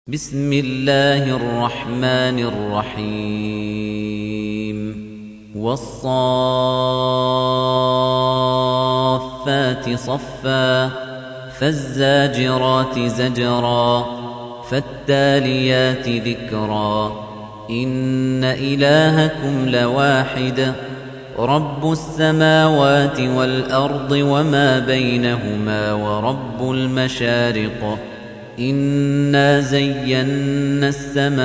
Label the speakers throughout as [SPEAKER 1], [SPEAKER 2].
[SPEAKER 1] بسم الله الرحمن الرحيم والصافات صفا فالزاجرات زجرا فالتاليات ذكرا إن إلهكم لواحد رب السماوات والأرض وما بينهما ورب المشارق إنا زينا السماء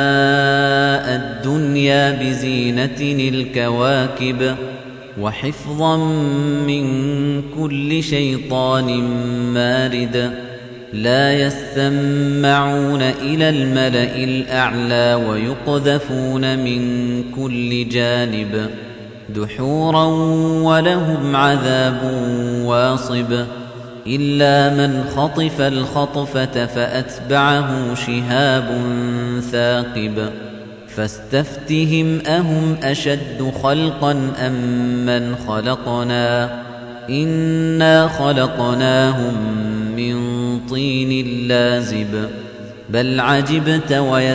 [SPEAKER 1] الدنيا بزينة الكواكب وحفظا من كل شيطان مارد لا يسمعون إلى الملأ الأعلى ويقذفون من كل جانب دحورا ولهم عذاب واصب إلا من خطف الخطفة فأتبعه شهاب ثاقب فاستفتهم أهم أشد خلقا أم من خلقنا إنا خلقناهم من طين لازب بل عجبت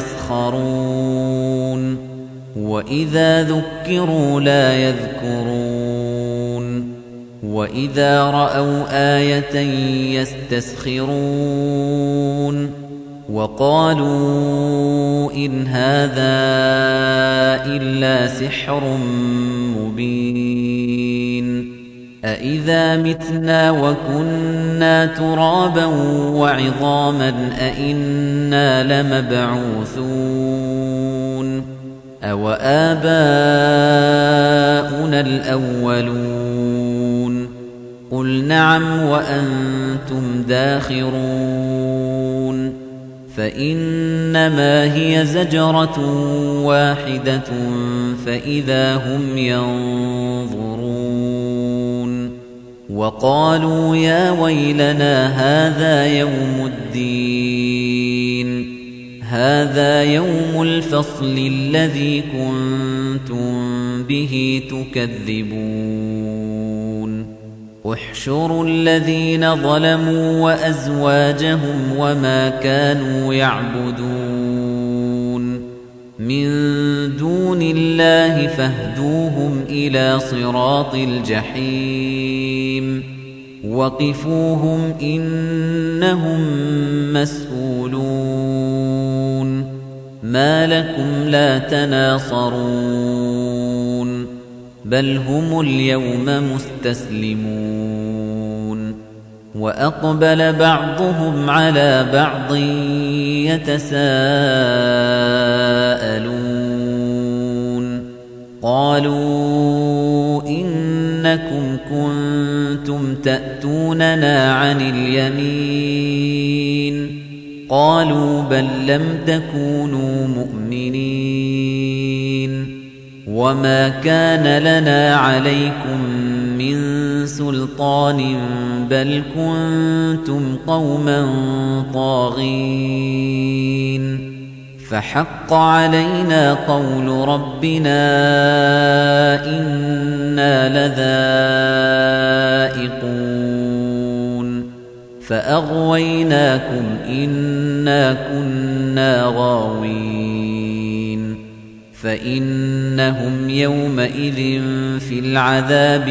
[SPEAKER 1] ويسخرون وإذا ذكروا لا يذكرون وإذا رأوا آية يستسخرون وقالوا إن هذا إلا سحر مبين أإذا متنا وكنا ترابا وعظاما أإنا لمبعوثون أو آباؤنا الأولون قل نعم وأنتم داخرون فإنما هي زجرة واحدة فإذا هم ينظرون وقالوا يا ويلنا هذا يوم الدين هذا يوم الفصل الذي كنتم به تكذبون احشروا الذين ظلموا وأزواجهم وما كانوا يعبدون من دون الله فاهدوهم إلى صراط الجحيم وقفوهم إنهم مسؤولون ما لكم لا تناصرون بل هم اليوم مستسلمون وأقبل بعضهم على بعض يتساءلون قالوا إنكم كنتم تأتوننا عن اليمين قالوا بل لم تكونوا مؤمنين وما كان لنا عليكم من سلطان بل كنتم قوما طاغين فحق علينا قول ربنا إنا لذائقون فأغويناكم إنا كنا غاوين فإنهم يومئذ في العذاب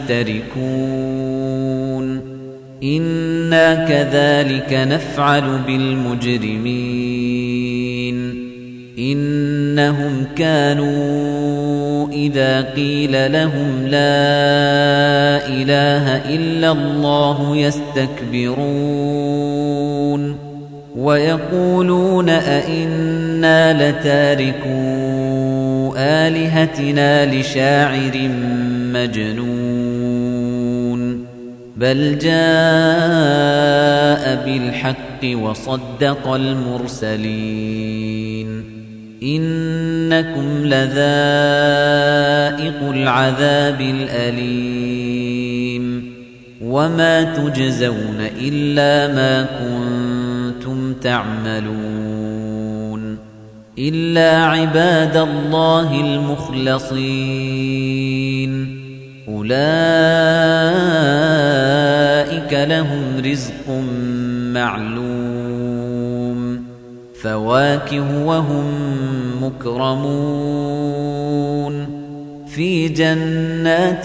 [SPEAKER 1] مشتركون إنا كذلك نفعل بالمجرمين إنهم كانوا إذا قيل لهم لا إله إلا الله يستكبرون ويقولون أئنا لتاركو آلهتنا لشاعر مجنون بل جاء بالحق وصدق المرسلين إنكم لذائق العذاب الأليم وما تجزون إلا ما كنتم تعملون إلا عباد الله المخلصين أولئك لهم رزق معلوم فواكه وهم مكرمون في جنات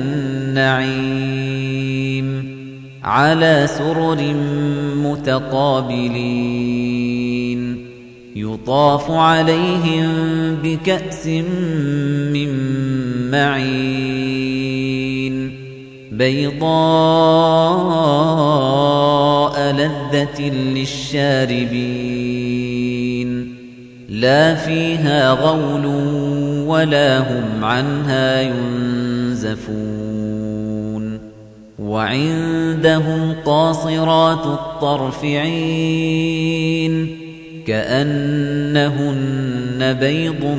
[SPEAKER 1] النعيم على سرر متقابلين يطاف عليهم بكأس من معين بيضاء لذة للشاربين لا فيها غول ولا هم عنها ينزفون وعندهم قاصرات الطرف عين كأنهن بيض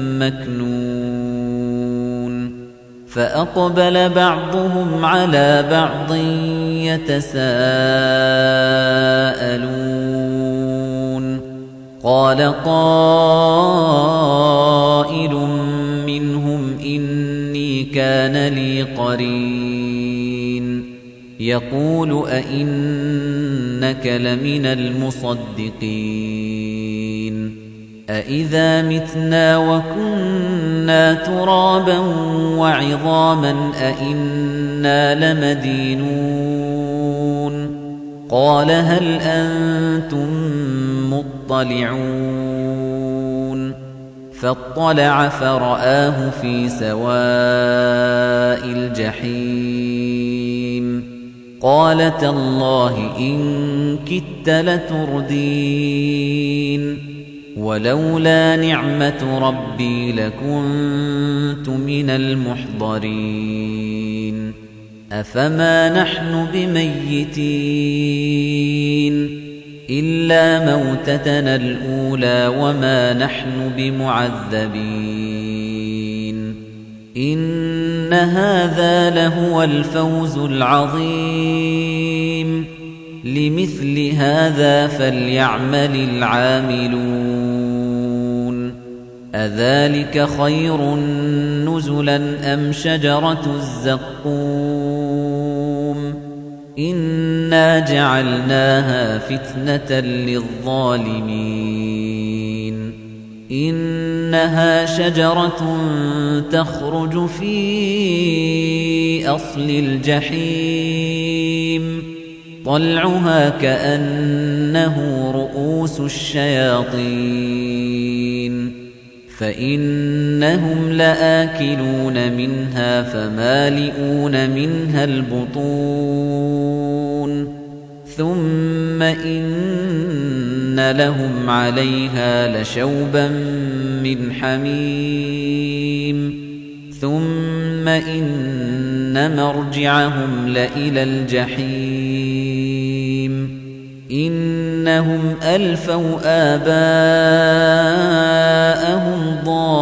[SPEAKER 1] مكنون فأقبل بعضهم على بعض يتساءلون قال قائل منهم إني كان لي قرين يقول أئنك لمن المصدقين أئذا متنا وكنا ترابا وعظاما أئنا لمدينون قال هل أنتم مطلعون فاطلع فرآه في سواء الجحيم قال تالله إن كدت لتردين ولولا نعمة ربي لكنت من المحضرين أفما نحن بميتين إلا موتتنا الأولى وما نحن بمعذبين إن هذا لهو الفوز العظيم لمثل هذا فليعمل العاملون أذلك خير نزلا أم شجرة الزقوم إنا جعلناها فتنة للظالمين إنها شجرة تخرج في أصل الجحيم طلعها كأنه رؤوس الشياطين فإنهم لآكلون منها فمالئون منها البطون ثم إن لهم عليها لشوبا من حميم ثم إن مرجعهم لإلى الجحيم إنهم ألفوا آباءهم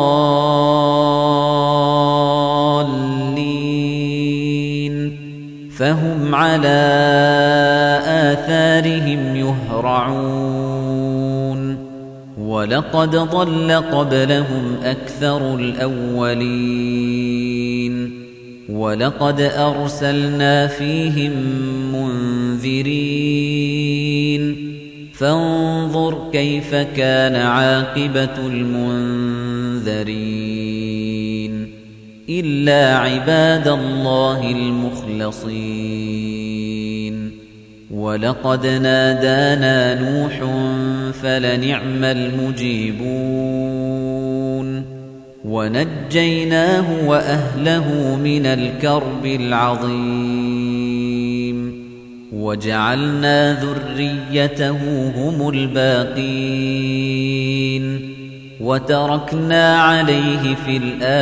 [SPEAKER 1] ضالين فهم على آثارهم يهرعون ولقد ضل قبلهم أكثر الأولين ولقد أرسلنا فيهم منذرين فانظر كيف كان عاقبة المنذرين إلا عباد الله المخلصين ولقد نادانا نوح فلنعم المجيبون ونجيناه وأهله من الكرب العظيم وجعلنا ذريته هم الباقين وتركنا عليه في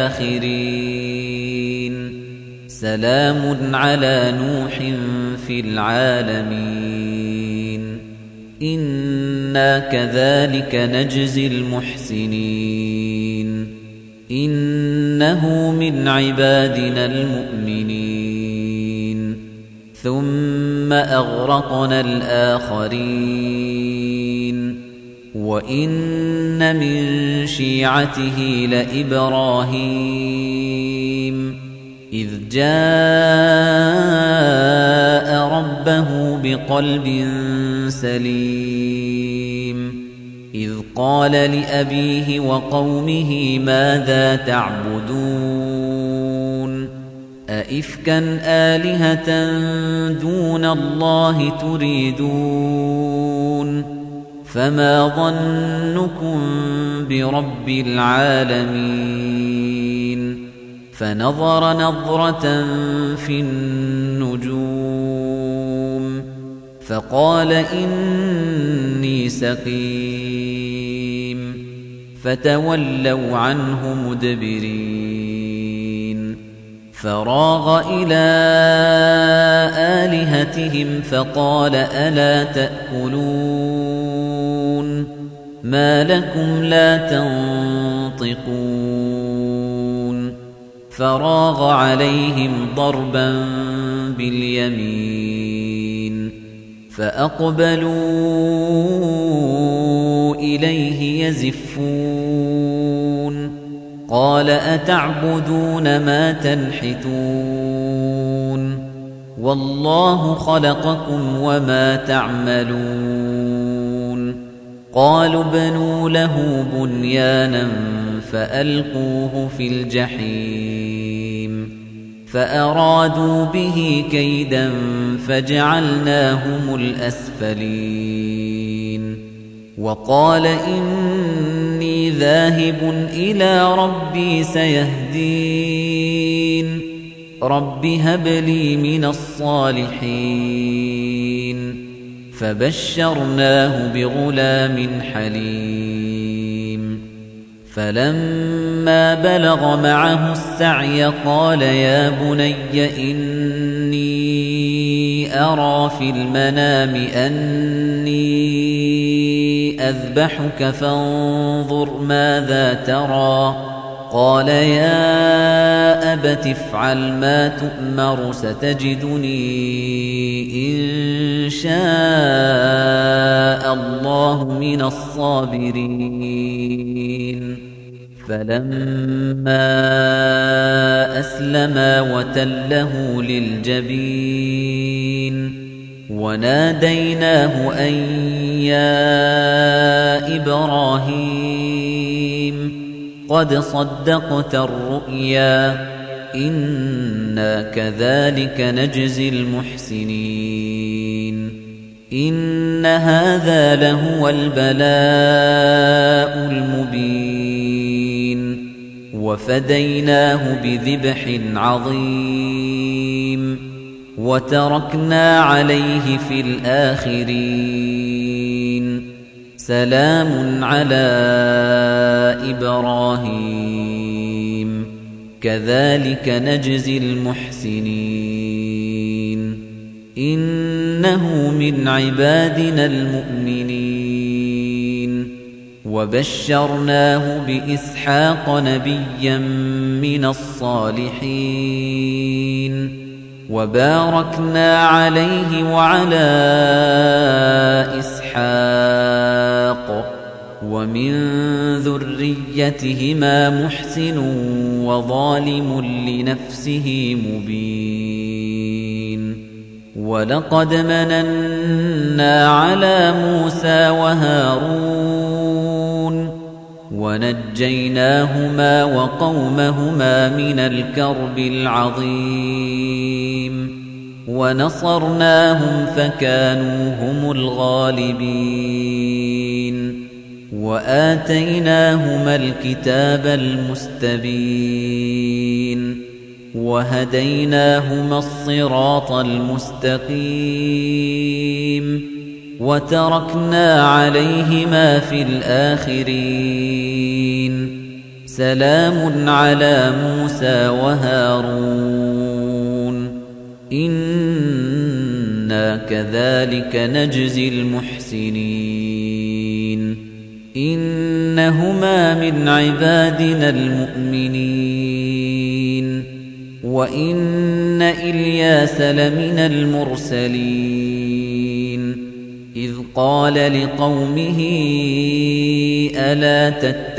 [SPEAKER 1] الآخرين سلام على نوح في العالمين إنا كذلك نجزي المحسنين إنه من عبادنا المؤمنين ثم أغرقنا الآخرين وإن من شيعته لإبراهيم إذ جاء ربه بقلب سليم إذ قال لأبيه وقومه ماذا تعبدون أئفكا آلهة دون الله تريدون فما ظنكم برب العالمين فنظر نظرة في النجوم فقال إني سقيم فتولوا عنه مدبرين فراغ إلى آلهتهم فقال ألا تأكلون ما لكم لا تنطقون فراغ عليهم ضربا باليمين فأقبلوا إليه يزفون قال أتعبدون ما تنحتون والله خلقكم وما تعملون قالوا ابنوا له بنيانا فألقوه في الجحيم فأرادوا به كيدا فجعلناهم الأسفلين وقال إني ذاهب إلى ربي سيهدين رب هب لي من الصالحين فبشرناه بغلام حليم فلما بلغ معه السعي قال يا بني إني أرى في المنام أني أذبحك فانظر ماذا ترى قال يا أبت افعل ما تؤمر ستجدني إن شاء الله من الصابرين فلما أسلما وتله للجبين وناديناه أن يا إبراهيم قد صدقت الرؤيا إنا كذلك نجزي المحسنين إن هذا لهو البلاء المبين وفديناه بذبح عظيم وتركنا عليه في الآخرين سلام على إبراهيم كذلك نجزي المحسنين إنه من عبادنا المؤمنين وبشرناه بإسحاق نبيا من الصالحين وباركنا عليه وعلى إسحاق ومن ذريتهما محسن وظالم لنفسه مبين ولقد مننا على موسى وهارون ونجيناهما وقومهما من الكرب العظيم ونصرناهم فكانوا هم الغالبين وآتيناهما الكتاب المستبين وهديناهما الصراط المستقيم وتركنا عليهما في الآخرين سلام على موسى وهارون إنا كذلك نجزي المحسنين إنهما من عبادنا المؤمنين وإن إلياس لمن المرسلين إذ قال لقومه ألا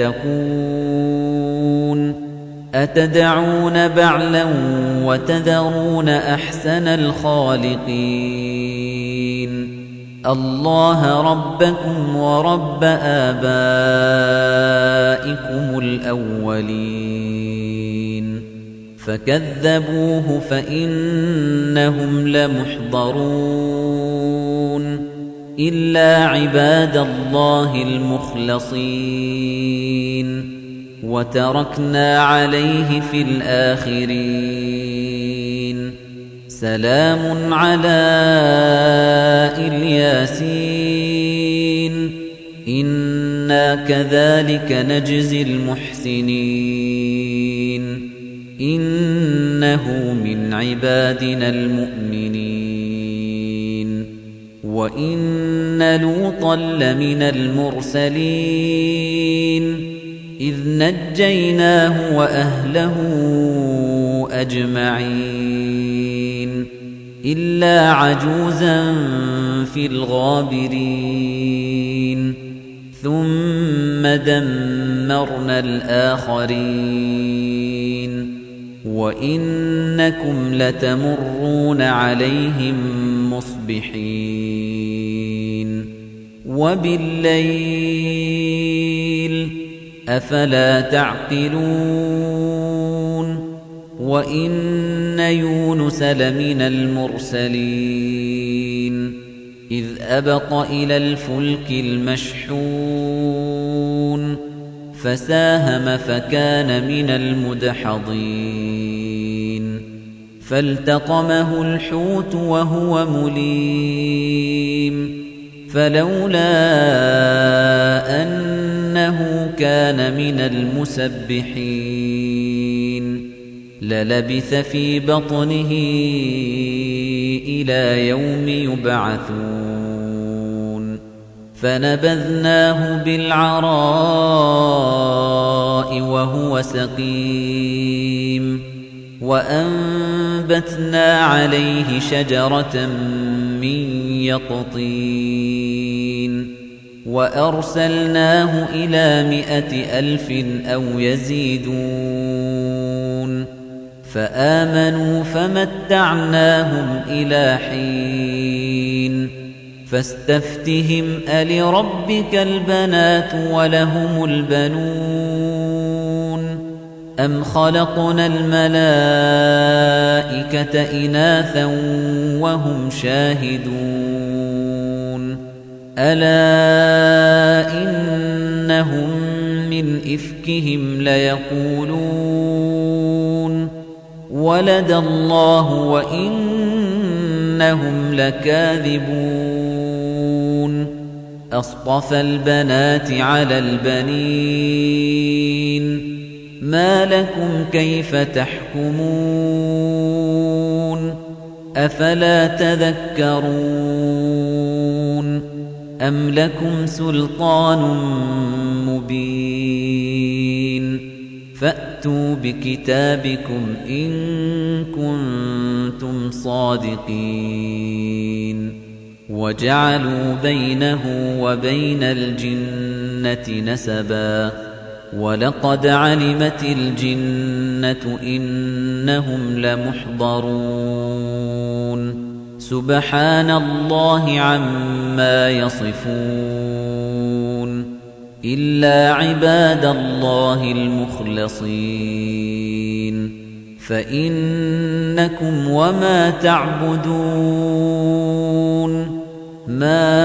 [SPEAKER 1] تتقون أتدعون بعلا وتذرون أحسن الخالقين اللَّهَ رَبَّكُمْ وَرَبَّ آبَائِكُمُ الْأَوَّلِينَ فَكَذَّبُوهُ فَإِنَّهُمْ لَمُحْضَرُونَ إِلَّا عِبَادَ اللَّهِ الْمُخْلَصِينَ وَتَرَكْنَا عَلَيْهِ فِي الْآخِرِينَ سَلَامٌ عَلَىٰ الْيَاسِينَ إِنَّا كَذَلِكَ نَجْزِي الْمُحْسِنِينَ إِنَّهُ مِنْ عِبَادِنَا الْمُؤْمِنِينَ وَإِنَّ لُوطًا لَّمِنَ الْمُرْسَلِينَ إِذْ نَجَّيْنَاهُ وَأَهْلَهُ أَجْمَعِينَ إِلَّا عَجُوزًا فِي الْغَابِرِينَ ثُمَّ دَمَّرْنَا الْآخَرِينَ وَإِنَّكُمْ لَتَمُرُّونَ عَلَيْهِم مُّصْبِحِينَ وَبِاللَّيْلِ أَفَلَا تَعْقِلُونَ وَإِنَّ يُونُسَ لَمِنَ الْمُرْسَلِينَ إِذْ أَبَقَ إِلَى الْفُلْكِ الْمَشْحُونِ فَسَاهَمَ فَكَانَ مِنَ الْمُدْحَضِينَ فَالْتَقَمَهُ الْحُوتُ وَهُوَ مُلِيمٌ فَلَوْلَا أَنَّهُ كَانَ مِنَ الْمُسَبِّحِينَ لَلَبِثَ فِي بَطْنِهِ إِلَى يَوْمِ يُبْعَثُونَ فَنَبَذْنَاهُ بِالْعَرَاءِ وَهُوَ سَقِيمٌ وَأَنبَتْنَا عَلَيْهِ شَجَرَةً مِّن يَقْطِينٍ وَأَرْسَلْنَاهُ إِلَى 100,000 أَوْ يَزِيدُونَ فَآمَنُوا فَمَتَّعْنَاهُمْ إِلَى حِينٍ فَاسْتَفْتِهِمْ أَلِرَبِّكَ الْبَنَاتُ وَلَهُمُ الْبَنُونَ أَمْ خَلَقْنَا الْمَلَائِكَةَ إِنَاثًا وَهُمْ شَاهِدُونَ أَلَا إِنَّهُمْ مِنْ إِفْكِهِمْ لَيَقُولُونَ وَلَدَ اللَّهُ وَإِنَّهُمْ لَكَاذِبُونَ أَصْطَفَى الْبَنَاتِ عَلَى الْبَنِينَ مَا لَكُمْ كَيْفَ تَحْكُمُونَ أَفَلَا تَذَكَّرُونَ أَمْ لَكُمْ سُلْطَانٌ مُّبِينٌ فَأْتُوا بِكِتَابِكُمْ إِن كُنتُمْ صَادِقِينَ وَجَعَلُوا بَيْنَهُ وَبَيْنَ الْجِنَّةِ نَسَبًا وَلَقَدْ عَلِمَتِ الْجِنَّةُ إِنَّهُمْ لَمُحْضَرُونَ سُبْحَانَ اللَّهِ عَمَّا يَصِفُونَ إِلَّا عِبَادَ اللَّهِ الْمُخْلَصِينَ فَإِنَّكُمْ وَمَا تَعْبُدُونَ مَا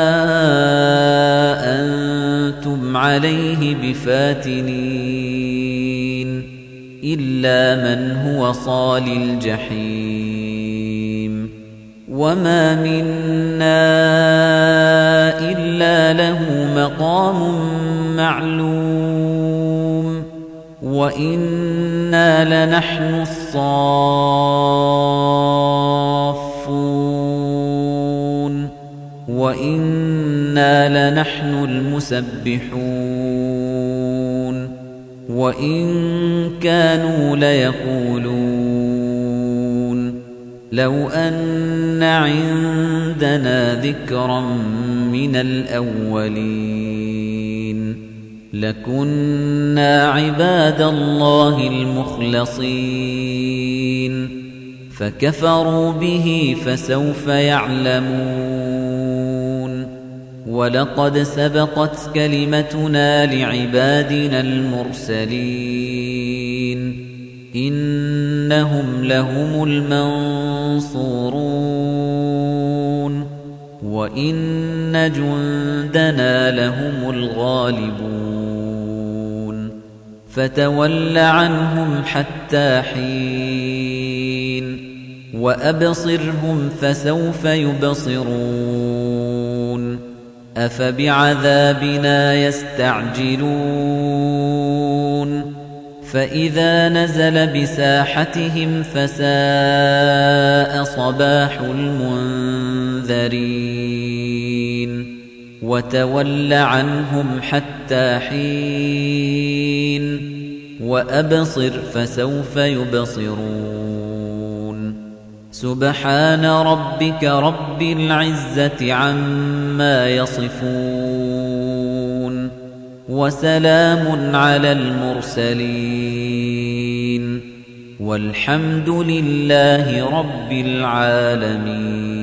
[SPEAKER 1] أَنتُمْ عَلَيْهِ بِفَاتِنِينَ إِلَّا مَنْ هُوَ صَالِ الْجَحِيمِ وَمَا مِنَّا إِلَّا لَهُ مَقَامٌ مَّعْلُومٌ وَإِنَّا لَنَحْنُ الصَّافُّونَ وَإِنَّا لَنَحْنُ الْمُسَبِّحُونَ وَإِن كَانُوا لَيَقُولُونَ لَوْ أَنَّ عِندَنَا ذِكْرًا مِّنَ الْأَوَّلِينَ لَكُنَّا عِبَادَ اللَّهِ الْمُخْلَصِينَ فَكَفَرُوا بِهِ فَسَوْفَ يَعْلَمُونَ وَلَقَدْ سَبَقَتْ كَلِمَتُنَا لِعِبَادِنَا الْمُرْسَلِينَ إِنَّهُمْ لَهُمُ الْمَنصُورُونَ وَإِنَّ جُندَنَا لَهُمُ الْغَالِبُونَ فَتَوَلَّ عَنْهُمْ حَتَّىٰ حِينٍ وَأَبْصِرْهُمْ فَسَوْفَ يُبْصِرُونَ أَفَبِعَذَابِنَا يَسْتَعْجِلُونَ فَإِذَا نَزَلَ بِسَاحَتِهِمْ فَسَاءَ صَبَاحُ الْمُنذَرِينَ وَتَوَلَّ عَنْهُمْ حَتَّىٰ حِينٍ وَأَبْصِرْ فَسَوْفَ يُبْصِرُونَ سُبْحَانَ رَبِّكَ رَبِّ الْعِزَّةِ عَمَّا يَصِفُونَ وَسَلَامٌ عَلَى الْمُرْسَلِينَ وَالْحَمْدُ لِلَّهِ رَبِّ الْعَالَمِينَ.